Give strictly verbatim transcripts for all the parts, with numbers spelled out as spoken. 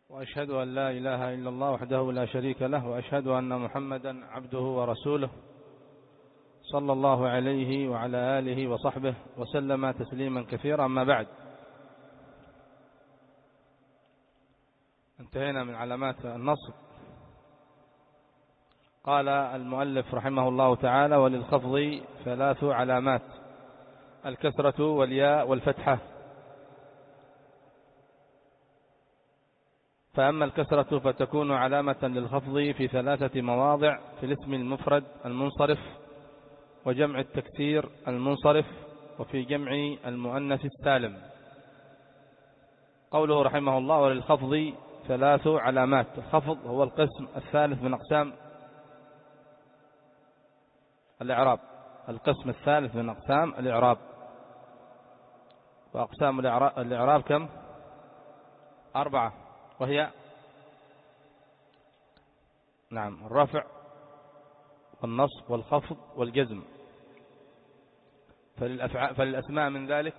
وأشهد أن لا إله إلا الله وحده لا شريك له، وأشهد أن محمدا عبده ورسوله صلى الله عليه وعلى آله وصحبه وسلم تسليما كثيرا. أما بعد، انتهينا من علامات النصب. قال المؤلف رحمه الله تعالى: وللخفض ثلاث علامات: الكسرة والياء والفتحة. فأما الكسرة فتكون علامة للخفض في ثلاثة مواضع: في الاسم المفرد المنصرف، وجمع التكسير المنصرف، وفي جمع المؤنث السالم. قوله رحمه الله: وللخفض ثلاث علامات. الخفض هو القسم الثالث من أقسام الإعراب. القسم الثالث من أقسام الإعراب. وأقسام الإعراب كم؟ أربعة، وهي نعم الرفع والنصب والخفض والجزم. فللأسماء من ذلك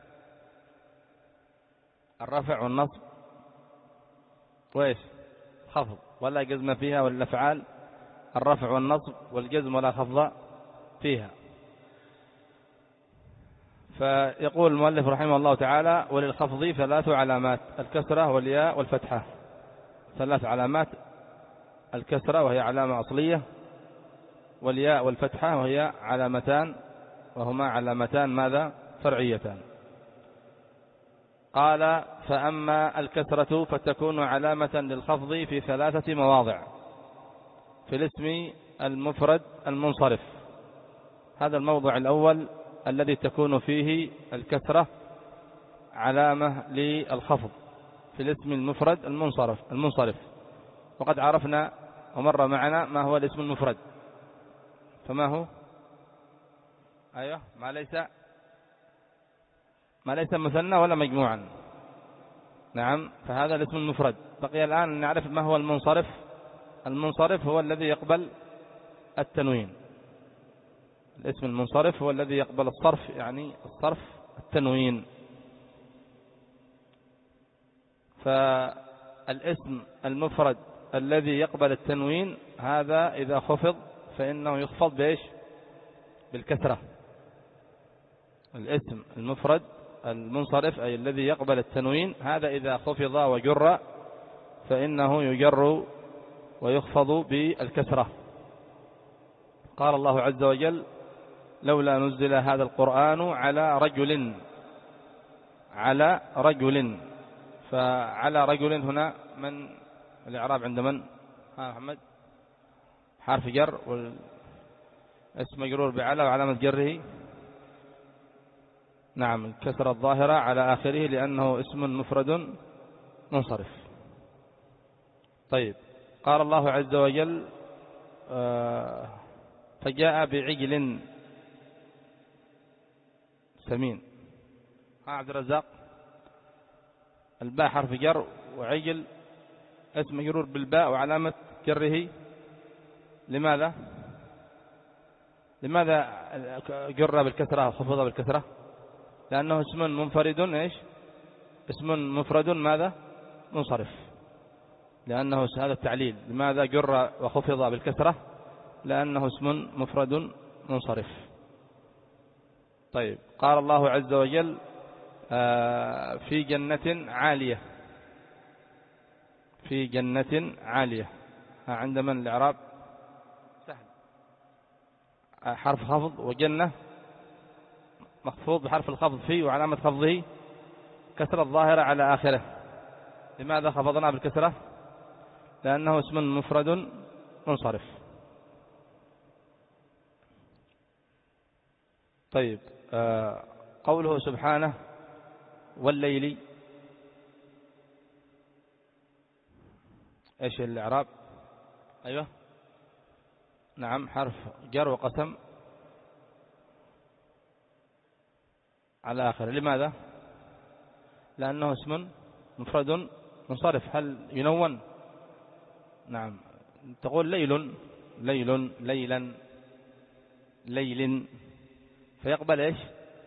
الرفع والنصب وإيش؟ خفض، ولا جزم فيها. وللأفعال الرفع والنصب والجزم ولا خفض فيها. فيقول المؤلف رحمه الله تعالى: وللخفض ثلاث علامات: الكسرة والياء والفتحة. ثلاث علامات: الكسرة وهي علامة أصلية، والياء والفتحة وهي علامتان، وهما علامتان ماذا؟ فرعيتان. قال: فأما الكسرة فتكون علامة للخفض في ثلاثة مواضع: في الاسم المفرد المنصرف. هذا الموضع الأول الذي تكون فيه الكسرة علامة للخفض، في الاسم المفرد المنصرف المنصرف وقد عرفنا ومر معنا ما هو الاسم المفرد. فما هو؟ أيوه، ما ليس ما ليس مثنى ولا مجموعا. نعم، فهذا الاسم المفرد. بقي الآن نعرف ما هو المنصرف. المنصرف هو الذي يقبل التنوين. الاسم المنصرف هو الذي يقبل الصرف، يعني الصرف التنوين. فالاسم المفرد الذي يقبل التنوين هذا إذا خفض فإنه يخفض بإيش؟ بالكسرة. الاسم المفرد المنصرف أي الذي يقبل التنوين، هذا إذا خفض وجر فإنه يجر ويخفض بالكسرة. قال الله عز وجل: لولا نزل هذا القرآن على رجل. على رجل. فعلى رجل هنا من الإعراب عند من؟ ها محمد؟ حرف جر، والاسم مجرور بعلى، وعلامة جره نعم الكسرة الظاهرة على آخره لأنه اسم مفرد منصرف. طيب، قال الله عز وجل: آه فجاء بعجل سمين. ها عبد الرزاق؟ الباء حرف جر، وعجل اسم مجرور بالباء وعلامة جره. لماذا؟ لماذا جر بالكسرة وخفض بالكسرة؟ لأنه اسم منفرد إيش؟ اسم مفرد ماذا؟ منصرف. لأنه هذا التعليل. لماذا جر وخفض بالكسرة؟ لأنه اسم مفرد منصرف. طيب، قال الله عز وجل: آه في جنة عالية. في جنة عالية. عند من الإعراب؟ سهل. حرف خفض، وجنة مخفوض بحرف الخفض فيه، وعلامة خفضه كسرة الظاهرة على آخره. لماذا خفضنا بالكسرة؟ لأنه اسم مفرد منصرف. طيب، آه قوله سبحانه: والليل. ايش الإعراب؟ ايوه نعم، حرف جر وقسم على آخر. لماذا؟ لأنه اسم مفرد منصرف. هل ينون؟ نعم، تقول ليل ليل ليلا ليل، فيقبل ايش؟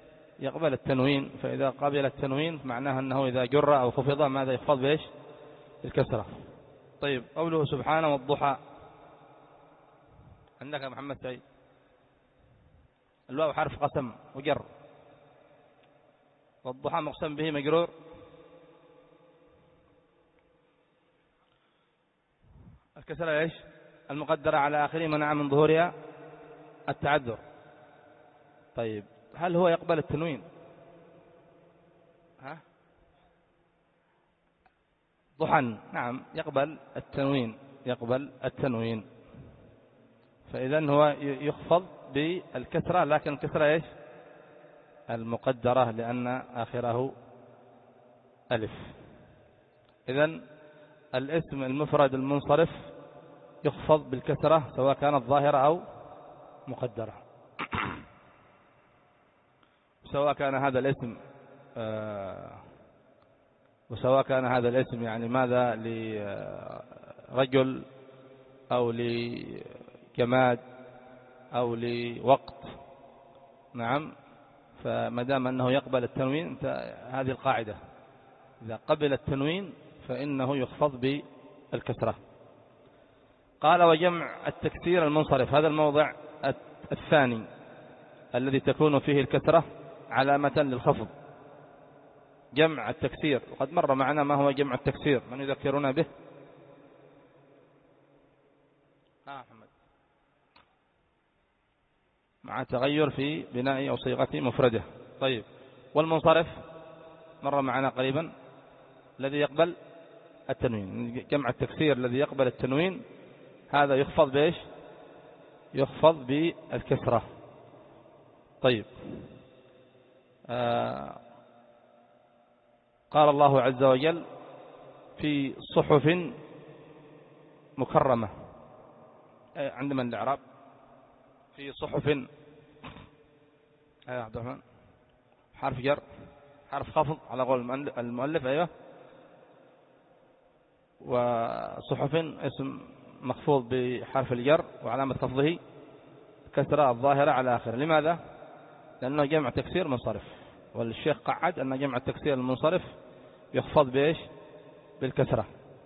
يقبل التنوين. فإذا قبل التنوين معناها أنه إذا جر أو خفض ماذا يخفض بإيش؟ الكسرة. طيب قوله سبحانه والضحى، عندك يا محمد سعيد الواو حرف قسم وجر، والضحى مقسم به مجرور، الكسرة ايش؟ المقدرة على آخره منع من ظهورها التعذر. طيب هل هو يقبل التنوين؟ ها؟ ضحى نعم يقبل التنوين، يقبل التنوين، فإذا هو يخفض بالكسرة، لكن الكسرة ايش؟ المقدرة لأن آخره ألف. إذن الاسم المفرد المنصرف يخفض بالكسرة سواء كانت ظاهرة أو مقدرة. سواء كان هذا الاسم آه وسواء كان هذا الاسم يعني ماذا لرجل أو لجماد أو لوقت، نعم، فما دام أنه يقبل التنوين هذه القاعدة، إذا قبل التنوين فإنه يخفض بالكسرة. قال وجمع التكسير المنصرف، هذا الموضع الثاني الذي تكون فيه الكسرة علامة للخفض، جمع التكسير. وقد مر معنا ما هو جمع التكسير، من يذكرنا به؟ ها محمد. مع تغير في بناء أو صيغة مفردة. طيب والمنصرف مر معنا قريبا الذي يقبل التنوين، جمع التكسير الذي يقبل التنوين هذا يخفض بإيش؟ يخفض بالكسرة. طيب آه قال الله عز وجل في صحف مكرمة، عندما الإعراب في صحف يا عبد الرحمن حرف جر حرف خفض على قول المؤلف، أيوه، وصحف اسم مخفوض بحرف الجر وعلامة خفضه كسرة الظاهرة على آخره. لماذا؟ لأنه جمع تكسير منصرف، والشيخ قعد أن جمع التكسير المنصرف يخفض بإيش؟ بالكسرة.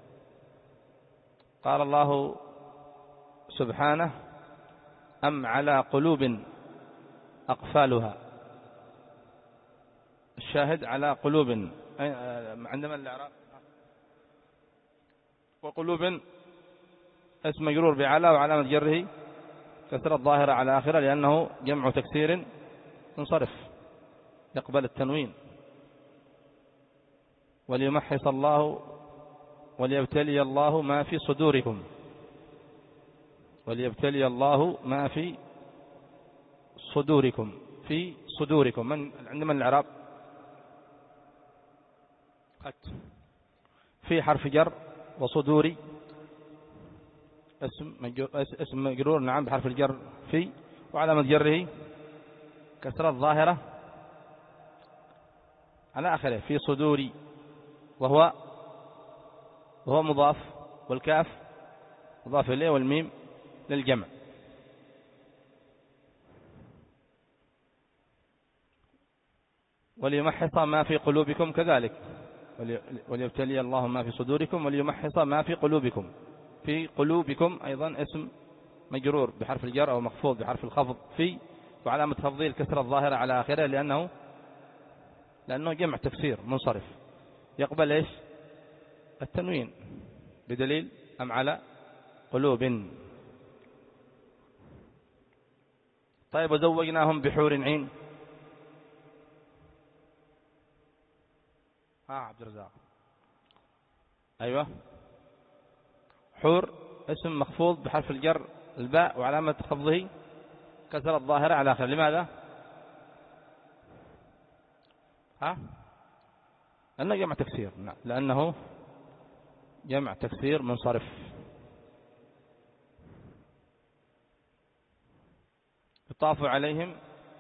قال الله سبحانه أم على قلوب أقفالها، الشاهد على قلوب عندما الإعراب وقلوب اسم مجرور بعلى وعلامة جره كسرة الظاهرة على آخره لأنه جمع تكسير منصرف يقبل التنوين. وليمحص الله وليبتلي الله ما في صدوركم، وليبتلي الله ما في صدوركم، في صدوركم من عندما الإعراب في حرف جر وصدوري اسم مجرور, اسم مجرور نعم بحرف الجر في وعلامة جره كسرة الظاهرة على آخره في صدوري، وهو وهو مضاف، والكاف مضاف إليه والميم للجمع. وليمحص ما في قلوبكم كذلك، وليبتلي الله ما في صدوركم وليمحص ما في قلوبكم، في قلوبكم أيضا اسم مجرور بحرف الجر أو مخفوض بحرف الخفض في وعلامة خفضه الكسرة الظاهرة على آخره لأنه لأنه جمع تكسير منصرف يقبل إيش؟ التنوين بدليل أم على قلوب. طيب وزوجناهم بحور عين، ها عبد الرزاق أيوة، حور اسم مخفوض بحرف الجر الباء وعلامة خفضه كسر الظاهرة على آخر. لماذا؟ ها لأنه جمع تكسير، لأنه جمع تكسير منصرف. يطاف عليهم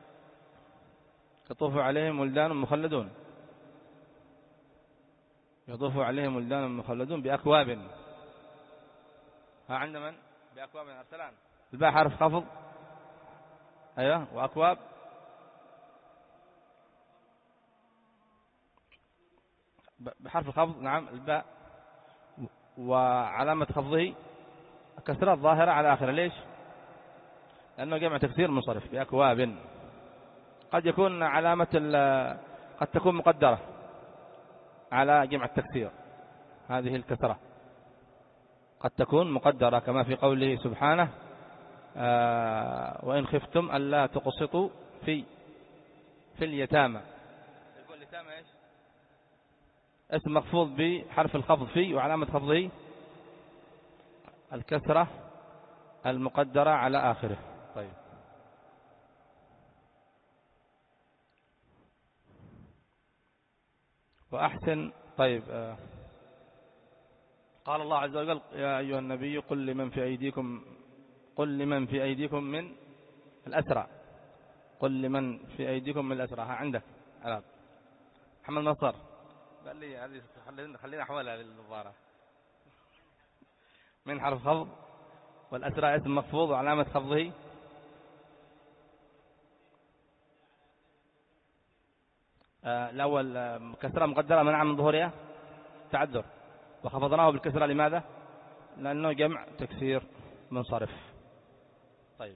يطوف عليهم ولدان مخلدون، يطوف عليهم ولدان مخلدون بأكواب، ها عند من؟ بأكواب أرسلان، الباء حرف خفض أيوة، وأكواب بحرف الخفض نعم الباء وعلامة خفضه كسرة الظاهرة على آخره. ليش؟ لأنه جمع تكسير منصرف بأكواب. قد يكون علامة قد تكون مقدرة على جمع التكسير، هذه الكسرة قد تكون مقدرة كما في قوله سبحانه آه وإن خفتم ألا تقسطوا في في اليتامى. يقول اليتامى إيش؟ اسم مخفوض بحرف الخفض في، وعلامة خفضه الكسرة المقدرة على آخره. طيب وأحسن. طيب آه قال الله عز وجل يا أيها النبي قل لمن في أيديكم قل لمن في أيديكم من الأسرى قل لمن في أيديكم من الأسرى. ها عندك علاق محمد نصر قال لي هذه خلينا أحولها للمباراة. من حرف خفض والأسرى اسم مخفوض وعلامة خفضه آه الأول آه كسرة مقدرة منع من ظهورها تعذر، وخفضناه بالكسرة لماذا؟ لأنه جمع تكسير منصرف. طيب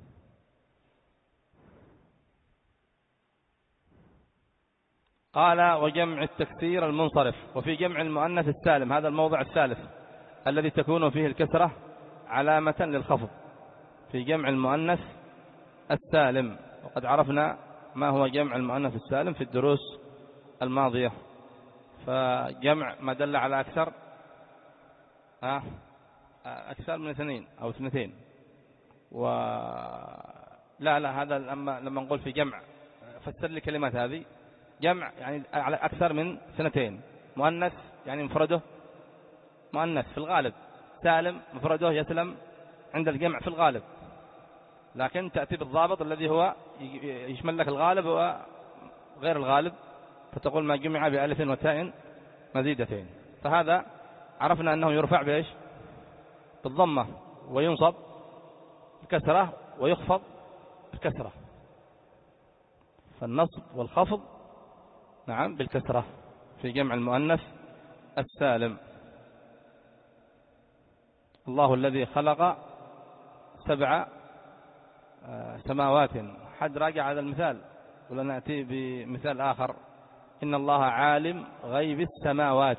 قال وجمع التكسير المنصرف. وفي جمع المؤنث السالم، هذا الموضع الثالث الذي تكون فيه الكسرة علامة للخفض، في جمع المؤنث السالم. وقد عرفنا ما هو جمع المؤنث السالم في الدروس الماضية. فجمع ما دل على أكثر ها أكثر من اثنين أو اثنتين. و لا لا هذا لما لما نقول في جمع فسر لي كلمات هذه. جمع يعني على أكثر من سنتين. مؤنث يعني مفرده مؤنث في الغالب، سالم مفرده يسلم عند الجمع في الغالب، لكن تأتي بالضابط الذي هو يشمل لك الغالب وغير الغالب، فتقول ما جمع بألف وتاء مزيدتين. فهذا عرفنا أنه يرفع بإيش؟ بالضمة، وينصب بكسرة، ويخفض بكسرة. فالنصب والخفض نعم بالكسرة في جمع المؤنث السالم. الله الذي خلق سبع سماوات. حد راجع هذا المثال ولا نأتي بمثال آخر؟ إن الله عالم غيب السماوات،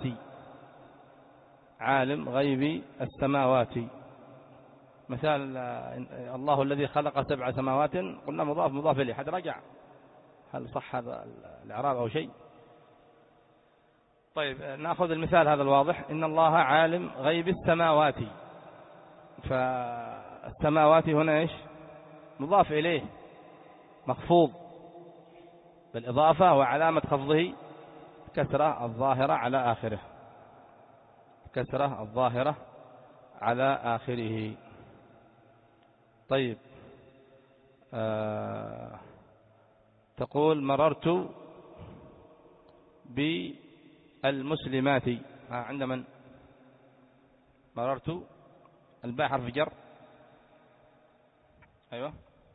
عالم غيب السماوات. مثال الله الذي خلق سبع سماوات قلنا مضاف مضاف إليه. حد رجع هل صح هذا الإعراب أو شيء؟ طيب نأخذ المثال هذا الواضح. إن الله عالم غيب السماوات، فالسماوات هنا إيش؟ مضاف إليه مخفوض بالإضافة، وعلامة خفضه كسرة الظاهرة على آخره، كسرة الظاهرة على آخره. طيب آه تقول مررت بالمسلمات. عند من؟ مررت الباء حرف جر. أيوة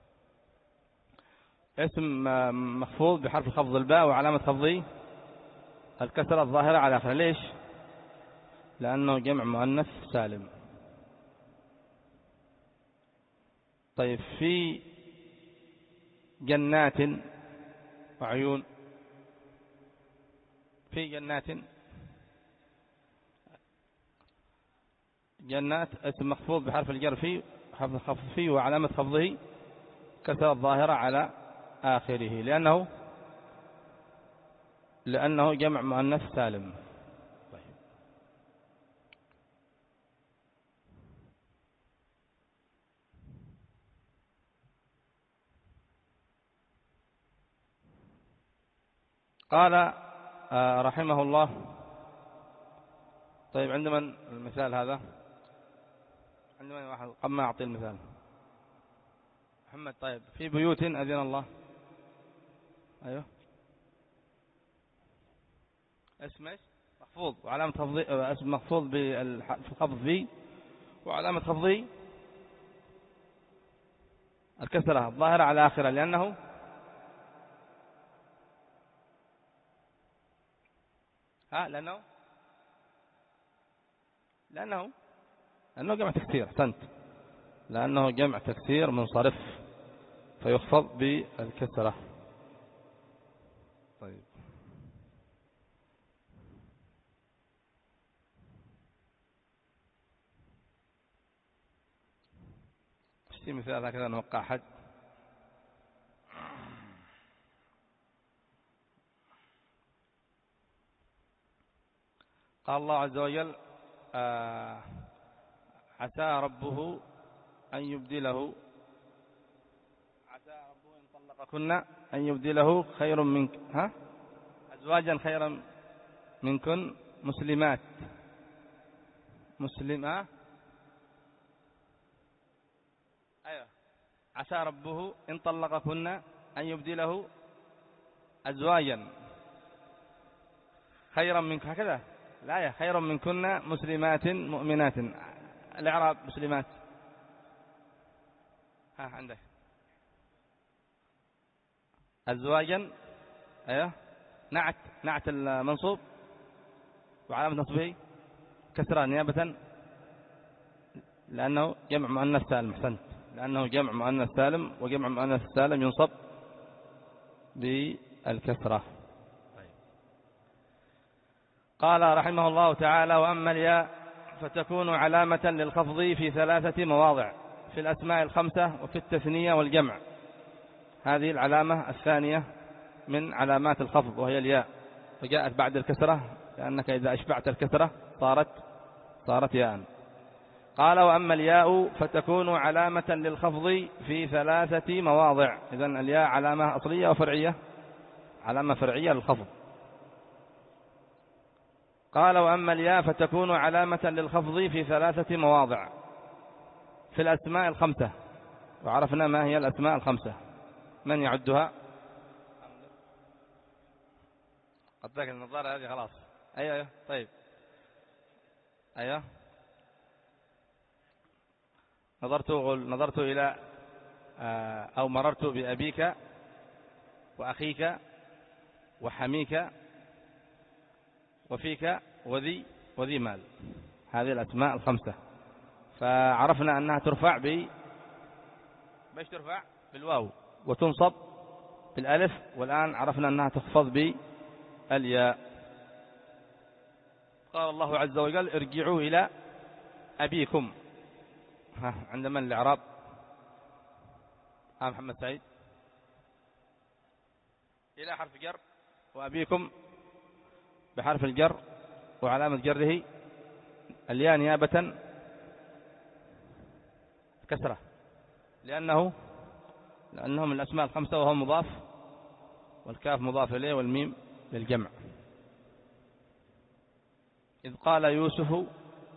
اسم مخفوض بحرف خفض الباء، وعلامة خفضه الكسرة الظاهرة على آخره. ليش؟ لأنه جمع مؤنث سالم. طيب في جنات وعيون. في جنات جنات اسم مخفوض بحرف الجر في، حرف الخفض فيه، وعلامة خفضه كسرة الظاهرة على آخره، لأنه لأنه جمع مؤنث سالم. طيب قال آه رحمه الله. طيب عند من المثال هذا؟ عند من واحد قبل ما أعطي المثال؟ محمد. طيب في بيوت أذن الله. أيوه اسم ايش؟ مخفوض وعلامة خفضه اسم مخفوض بالخفض في، وعلامة خفضه الكسرة الظاهرة على آخره، لأنه ها لأنه لأنه لأنه جمع تكسير. أحسنت، لأنه جمع تكسير منصرف فيخفض بالكسرة. طيب اشتي مثال هكذا نوقع حد. قال الله عز وجل آه عسى ربه أن يبدله عسى ربه إن طلقكن أن يبدله خير منك ها أزواجا خيرا منكن مسلمات مسلمة. أيوة، عسى ربه إن طلقكن أن يبدله أزواجا خيرا منكن، هكذا لا يا خيرا منكن مسلمات مؤمنات. الإعراب مسلمات ها عندك أزواجا. أيوة، نعت نعت المنصوب وعلامة نصبه كسرة نيابة لأنه جمع مؤنث سالم. أحسنت، لأنه جمع مؤنث سالم، وجمع مؤنث سالم ينصب بالكسرة. قال رحمه الله تعالى: وأما الياء فتكون علامة للخفض في ثلاثة مواضع: في الأسماء الخمسة، وفي التثنية والجمع. هذه العلامة الثانية من علامات الخفض وهي الياء، فجاءت بعد الكسرة لأنك إذا أشبعت الكسرة صارت صارت ياء. قال: وأما الياء فتكون علامة للخفض في ثلاثة مواضع. إذن الياء علامة أصلية وفرعية، علامة فرعية للخفض. قال: وأما الياء فتكون علامة للخفض في ثلاثة مواضع: في الأسماء الخمسة. وعرفنا ما هي الأسماء الخمسة، من يعدها؟ قد ذاك النظارة هذه خلاص. أيوة أيوة طيب أيوة. نظرت نظرت إلى أو مررت بأبيك وأخيك وحميك وفيك وذي وذي مال. هذه الأسماء الخمسة، فعرفنا أنها ترفع ب بايش ترفع بالواو وتنصب بالألف، والآن عرفنا أنها تخفض بالياء. قال الله عز وجل: ارجعوا إلى أبيكم. ها عند من الإعراب؟ آه محمد سعيد. إلى حرف جر، وأبيكم بحرف الجر وعلامة جره الياء نيابة كسرة، لأنه لأنه من الأسماء الخمسة وهو مضاف، والكاف مضاف إليه، والميم للجمع. إذ قال يوسف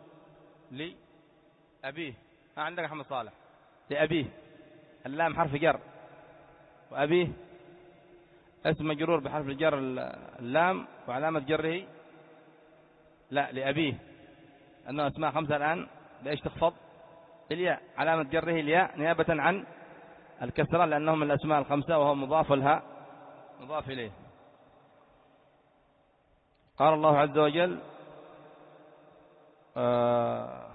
لأبيه. ها عندك محمد صالح. لأبيه، اللام حرف جر، وأبيه اسم مجرور بحرف الجر اللام، وعلامة جره لا لأبيه، أنه أسماء خمسة الآن بإيش تخفض؟ الياء، علامة جره الياء نيابة عن الكسرة، لأنه من الأسماء الخمسة وهو مضاف، والهاء مضاف إليه. قال الله عز وجل: آه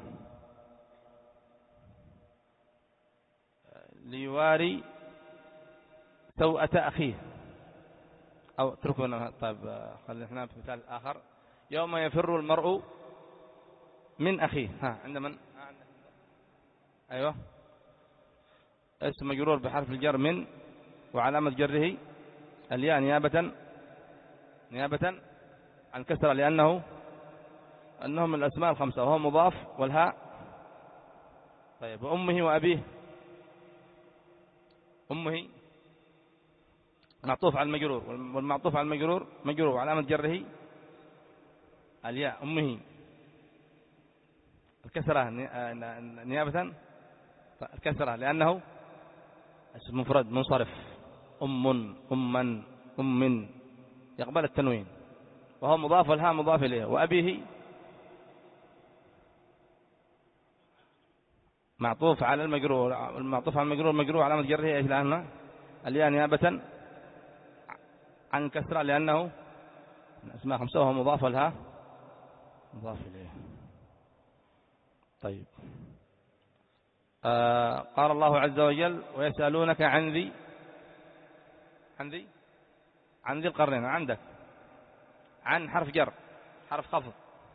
ليواري سوءة أخيه، أو اتركونا. طيب خلينا احنا في مثال آخر: يوم يفر المرء من أخيه. ها عند من؟ أيوة، اسم مجرور بحرف الجر من، وعلامة جره الياء نيابة نيابة عن كسرة، لأنه أنه من الأسماء الخمسة وهو مضاف، والهاء. طيب وأمه وأبيه. أمه معطوف على المجرور، والمعطوف على المجرور مجرور، وعلامة جره الياء. أمه الكسرة نيابة الكسرة، لأنه اسم مفرد منصرف. أم أما أم يقبل التنوين، وهو مضاف، والهاء مضاف إليه. وأبيه معطوف على المجرور، المعطوف على المجرور مجرور، علامة جره ايش؟ لأنه الياء نيابة عن كسرة، لأنه اسماء خمسة وهو مضاف، والهاء مضاف إليه. طيب. آه قال الله عز وجل ويسألونك عن ذي عن ذي عن ذي القرنين. عندك عن حرف جر حرف خفض،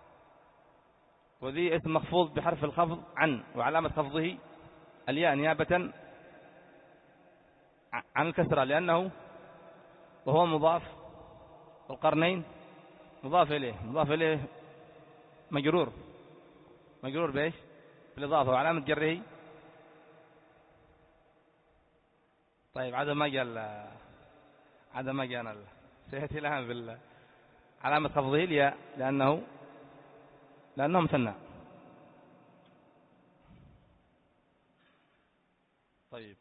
وذي اسم مخفوض بحرف الخفض عن، وعلامة خفضه الياء نيابة عن الكسرة لأنه وهو مضاف، والقرنين مضاف إليه مضاف إليه مجرور مجرور بإيش؟ بالإضافة، وعلامة جره طيب عدم ما قال عدم ما قال سيأتي الآن بال علامة خفضه الياء لأنه لأنه مثنى. طيب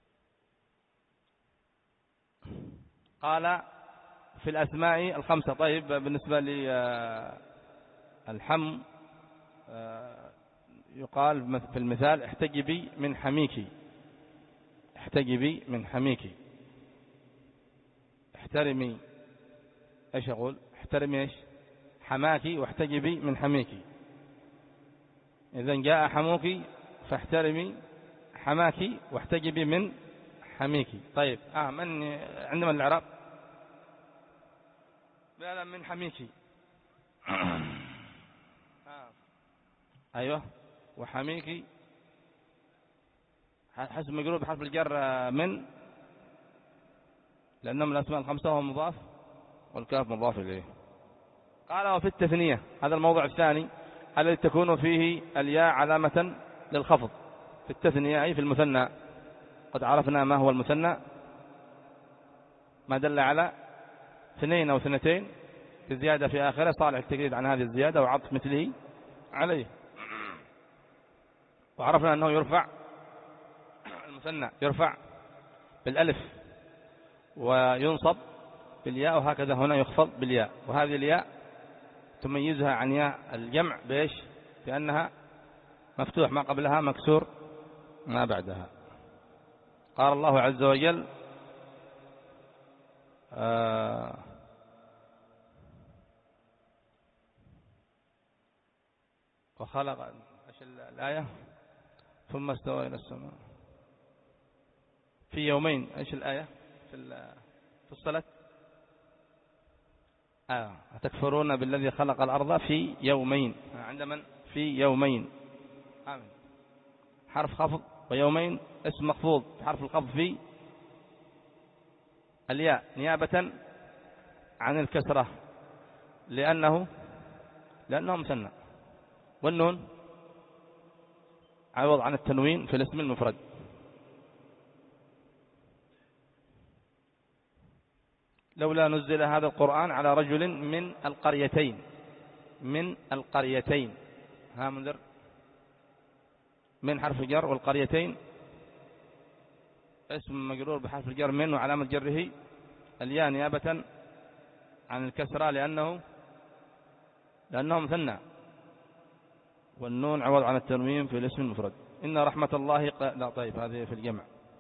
قال في الأسماء الخمسة. طيب بالنسبة للحم يقال في المثال احتجبي من حميكي، احتجبي من حميكي. احترمي ايش اقول؟ احترمي ايش؟ حماكي، واحتجبي من حميكي. اذا جاء حموكي فاحترمي حماكي واحتجبي من حميكي. طيب اه من عندما الإعراب لا من حميكي آه. ايوه وحميكي حسب مجرور بحرف الجر من، لأنهم الأسماء الخمسة وهو مضاف والكاف مضاف إليه. قال وفي التثنية، هذا الموضع الثاني الذي تكون فيه الياء علامة للخفض في التثنية أي في المثنى. قد عرفنا ما هو المثنى، ما دل على اثنين أو اثنتين بزيادة في آخره صالح التجريد عن هذه الزيادة وعطف مثله عليه. وعرفنا أنه يرفع المثنى يرفع بالألف وينصب بالياء، وهكذا هنا يخفض بالياء. وهذه الياء تميزها عن ياء الجمع بإيش؟ بأنها مفتوح ما قبلها مكسور ما بعدها. قال الله عز وجل آه وخلق ايش الآية؟ ثم استوى إلى السماء في يومين. ايش الآية في الصلاة؟ آه أتكفرون بالذي خلق الأرض في يومين. عندما في يومين آمين. حرف خفض، ويومين اسم مخفوض حرف الخفض في الياء نيابة عن الكسرة لأنه لأنه مثنى، والنون عوض عن التنوين في الاسم المفرد. لولا نزل هذا القرآن على رجل من القريتين من القريتين ها منذر من حرف الجر، والقريتين اسم مجرور بحرف الجر من، وعلامة جره الياء نيابة عن الكسرة لأنه لأنه مثنى، والنون عوض عن التنوين في الاسم المفرد. إن رحمة الله ق... لا طيب هذه في الجمع.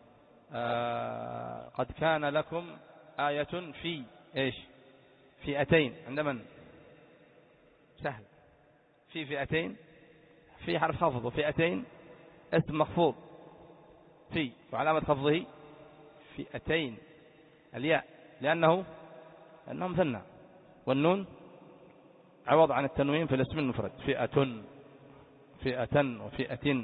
آه... قد كان لكم آية في إيش؟ فئتين. عند من؟ سهل. في فئتين في حرف خفض، وفئتين اسم مخفوض في، وعلامة خفضه فئتين الياء لأنه لأنه مثنى، والنون عوض عن التنوين في الاسم المفرد. فئة فئة وفئة.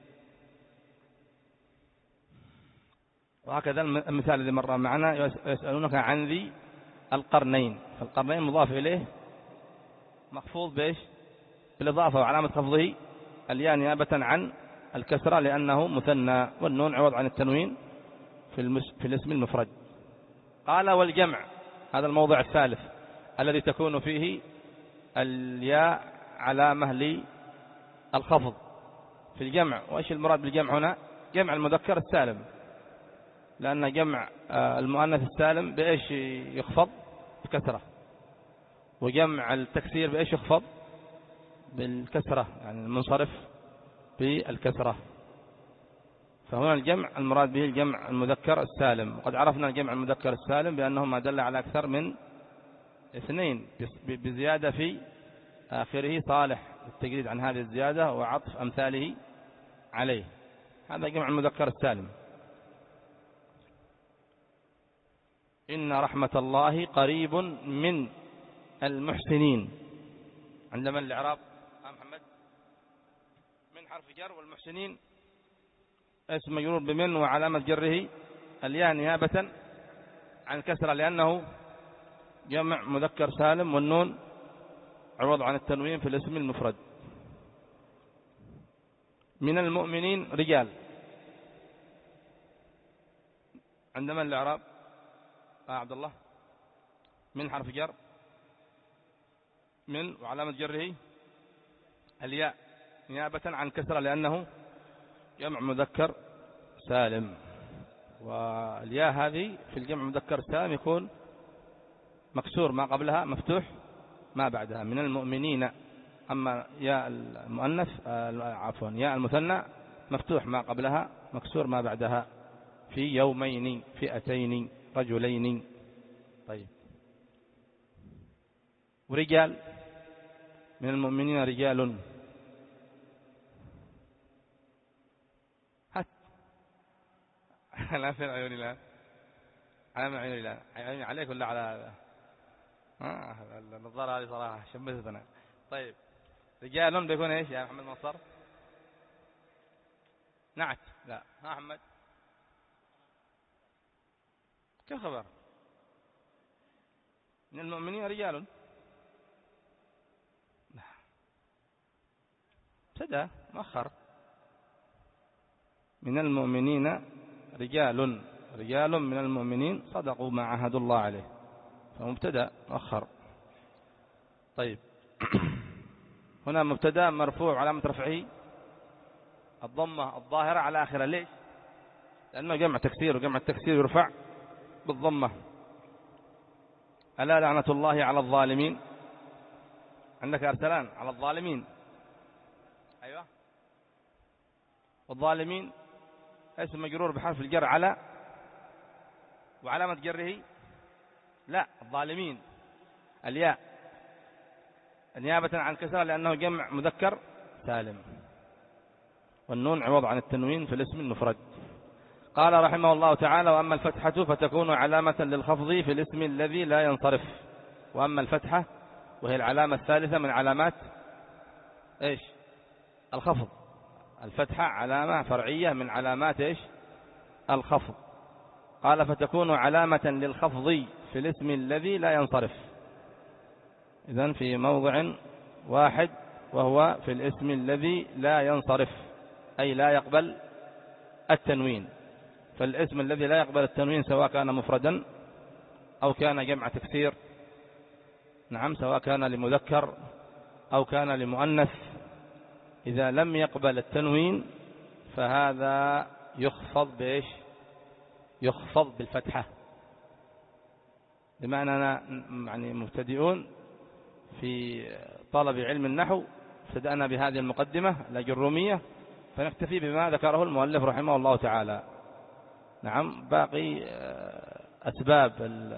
وهكذا المثال الذي مر معنا يسألونك عن ذي القرنين. فالقرنين مضاف إليه مخفوض بإيش؟ بالإضافة، وعلامة خفضه الياء نيابة عن الكسرة لأنه مثنى، والنون عوض عن التنوين في, المس... في الاسم المفرد. قال والجمع، هذا الموضع الثالث الذي تكون فيه الياء علامة للخفض في الجمع. وإيش المراد بالجمع هنا؟ جمع المذكر السالم، لأن جمع المؤنث السالم بإيش يخفض؟ بكسرة. وجمع التكسير بإيش يخفض؟ بالكسرة، يعني المنصرف بالكسرة. فهنا الجمع المراد به الجمع المذكر السالم. وقد عرفنا الجمع المذكر السالم بأنه ما دل على أكثر من اثنين بزيادة في آخره صالح التجريد عن هذه الزيادة وعطف أمثاله عليه. هذا جمع المذكر السالم. إن رحمة الله قريب من المحسنين. عندما الإعراب محمد من حرف جر، والمحسنين اسم مجرور بمن وعلامة جره الياء نيابة عن كسرة لأنه جمع مذكر سالم، والنون عوض عن التنوين في الاسم المفرد. من المؤمنين رجال. عندما الإعراب آه عبد الله من حرف جر من وعلامة جره الياء نيابة عن كسرة لأنه جمع مذكر سالم، والياء هذه في الجمع مذكر سالم يكون مكسور ما قبلها، مفتوح ما بعدها. من المؤمنين. أما ياء المؤنث عفوا ياء المثنى مفتوح ما قبلها، مكسور ما بعدها. في يومين، فئتين، رجلين. طيب. ورجال. من المؤمنين رجال. هات لا في عيوني الآن، على عيوني الآن، عيوني عليك ولا على آه النظارة هذه صراحة شمستنا. طيب. رجال بيكون ايش يا محمد مصر؟ نعت. لا ها محمد كيف خبر؟ من المؤمنين رجال. ابتدأ مؤخر. من المؤمنين رجال. رجال من المؤمنين صدقوا ما عاهدوا الله عليه، فمبتدأ مؤخر. طيب. هنا مبتدأ مرفوع علامة رفعه الضمة الظاهرة على آخره. ليش؟ لأنه جمع تكسير، وجمع التكسير يرفع بالضمة. ألا لعنة الله على الظالمين. عندك أرسلان على الظالمين. أيوة. والظالمين اسم مجرور بحرف الجر على، وعلامة جره لا الظالمين الياء نيابة عن كسرة لأنه جمع مذكر سالم، والنون عوض عن التنوين في الاسم المفرد. قال رحمه الله تعالى: وأما الفتحة فتكون علامة للخفض في الاسم الذي لا ينصرف. وأما الفتحة وهي العلامة الثالثة من علامات إيش؟ الخفض. الفتحة علامة فرعية من علامات إيش؟ الخفض. قال: فتكون علامة للخفض في الاسم الذي لا ينصرف. إذن في موضع واحد، وهو في الاسم الذي لا ينصرف، أي لا يقبل التنوين. فالاسم الذي لا يقبل التنوين سواء كان مفردا أو كان جمع تكسير، نعم، سواء كان لمذكر أو كان لمؤنث، إذا لم يقبل التنوين فهذا يخفض بإيش؟ يخفض بالفتحة. بما أننا يعني مبتدئون في طلب علم النحو، ابتدأنا بهذه المقدمة الأجرومية، فنكتفي بما ذكره المؤلف رحمه الله تعالى. نعم، باقي أسباب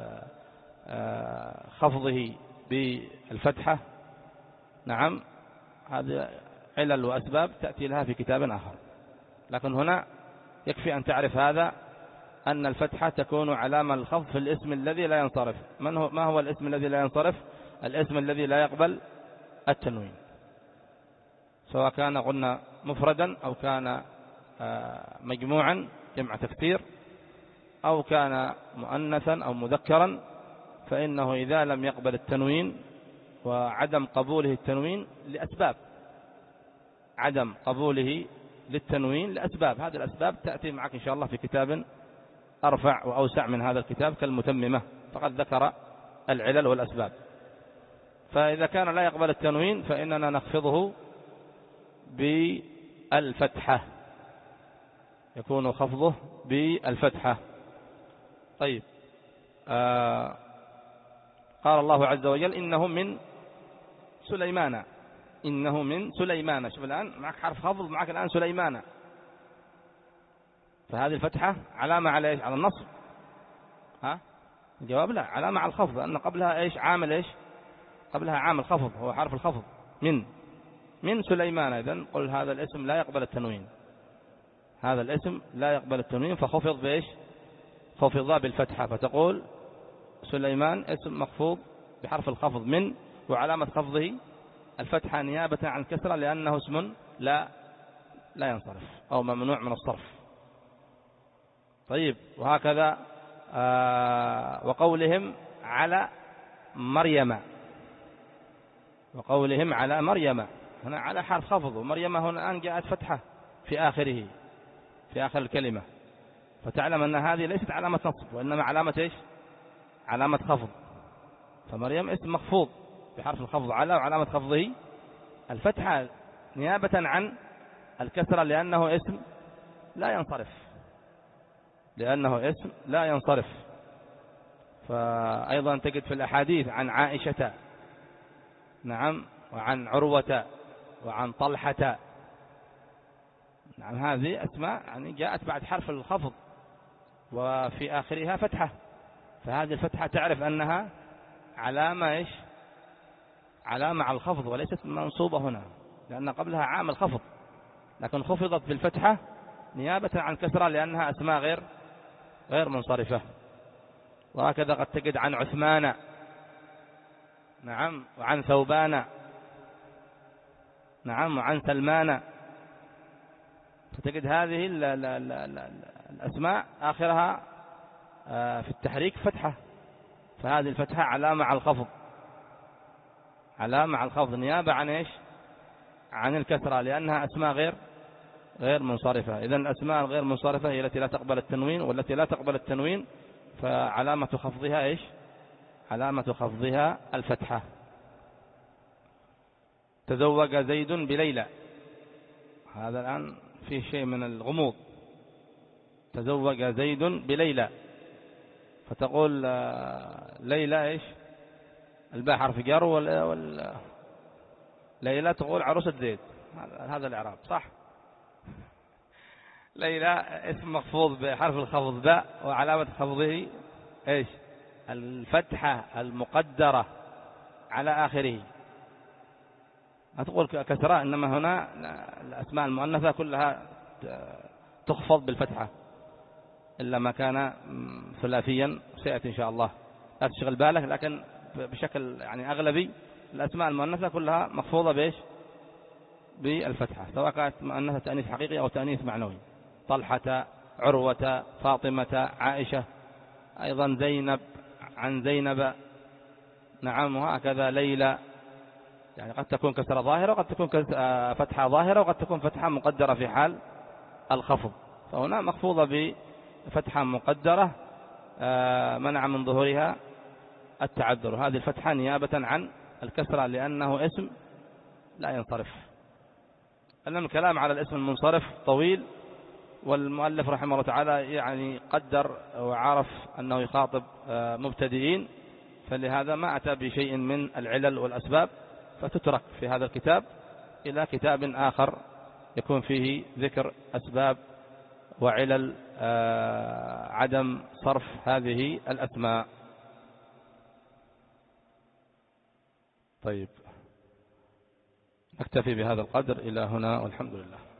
خفضه بالفتحة، نعم، هذه علل وأسباب تأتي لها في كتاب آخر، لكن هنا يكفي أن تعرف هذا، أن الفتحة تكون علامة الخفض في الاسم الذي لا ينصرف. من هو ما هو الاسم الذي لا ينصرف؟ الاسم الذي لا يقبل التنوين، سواء كان قلنا مفردا أو كان مجموعا جمع تكسير أو كان مؤنثا أو مذكرا، فإنه إذا لم يقبل التنوين، وعدم قبوله التنوين لأسباب، عدم قبوله للتنوين لأسباب، هذه الأسباب تأتي معك إن شاء الله في كتاب أرفع وأوسع من هذا الكتاب كالمتممة، فقد ذكر العلل والأسباب. فإذا كان لا يقبل التنوين فإننا نخفضه بالفتحة، يكون خفضه بالفتحة. طيب. آه قال الله عز وجل: إنه من سليمان. إنه من سليمان. شوف الآن معك حرف خفض، معك الآن سليمان، فهذه الفتحة علامة على إيش؟ على النصب. ها؟ الجواب لا، علامة على الخفض، لأن قبلها إيش؟ عامل إيش؟ قبلها عامل خفض، هو حرف الخفض من. من سليمان. إذن قل هذا الاسم لا يقبل التنوين، هذا الاسم لا يقبل التنوين، فخفض بإيش؟ خفض بالفتحة، فتقول سليمان اسم مخفوض بحرف الخفض من، وعلامة خفضه الفتحة نيابة عن الكسرة لأنه اسم لا لا ينصرف أو ممنوع من الصرف. طيب، وهكذا آه وقولهم على مريم، وقولهم على مريم هنا على حرف خفض، ومريم هنا الآن جاءت فتحة في آخره، في آخر الكلمة، فتعلم أن هذه ليست علامة نصب وإنما علامة إيش؟ علامة خفض. فمريم اسم مخفوض بحرف الخفض على، وعلامة خفضه الفتحة نيابة عن الكسرة لأنه اسم لا ينصرف، لأنه اسم لا ينصرف. فأيضا تجد في الأحاديث عن عائشة، نعم، وعن عروة وعن طلحة، نعم، هذه أسماء يعني جاءت بعد حرف الخفض وفي آخرها فتحة، فهذه الفتحة تعرف أنها علامة إيش؟ علامة على الخفض وليست منصوبة هنا، لأن قبلها عامل خفض، لكن خفضت بالفتحة نيابة عن كسرة لأنها أسماء غير غير منصرفة. وهكذا قد تجد عن عثمان، نعم، وعن ثوبان، نعم، وعن سلمان، فتجد هذه ال ال ال ال الأسماء آخرها في التحريك فتحة، فهذه الفتحة علامة على الخفض، علامة على الخفض نيابة عن إيش؟ عن الكسرة لأنها أسماء غير غير منصرفة. إذن الأسماء الغير منصرفة هي التي لا تقبل التنوين، والتي لا تقبل التنوين فعلامة خفضها إيش؟ علامة خفضها الفتحة. تزوج زيد بليلى، هذا الآن فيه شيء من الغموض. تزوج زيد بليلى، فتقول ليلى إيش؟ الباء حرف جر، وال ليلى تقول عروسة زيد، هذا الإعراب صح. ليلى اسم مخفوض بحرف الخفض باء، وعلامة خفضه إيش؟ الفتحة المقدرة على آخره. أتقول كسرة، إنما هنا الأسماء المؤنثة كلها تخفض بالفتحة إلا ما كان ثلاثيا، سيأتي إن شاء الله، لا تشغل بالك، لكن بشكل يعني أغلبي الأسماء المؤنثة كلها مخفوضة بإيش؟ بالفتحة، سواء كانت مؤنثة تأنيث حقيقي أو تأنيث معنوي. طلحة، عروة، فاطمة، عائشة، أيضا زينب، عن زينب، نعم، وهكذا ليلى، يعني قد تكون كسرة ظاهرة وقد تكون فتحة ظاهرة وقد تكون فتحة مقدرة في حال الخفض، فهنا مخفوضة بفتحة مقدرة منع من ظهورها التعذر، هذه الفتحة نيابة عن الكسرة لأنه اسم لا ينصرف. أن الكلام على الاسم المنصرف طويل، والمؤلف رحمه الله تعالى يعني قدر وعرف أنه يخاطب مبتدئين، فلهذا ما أتى بشيء من العلل والأسباب، فتترك في هذا الكتاب إلى كتاب آخر يكون فيه ذكر أسباب وعلل عدم صرف هذه الأسماء. طيب، نكتفي بهذا القدر إلى هنا، والحمد لله.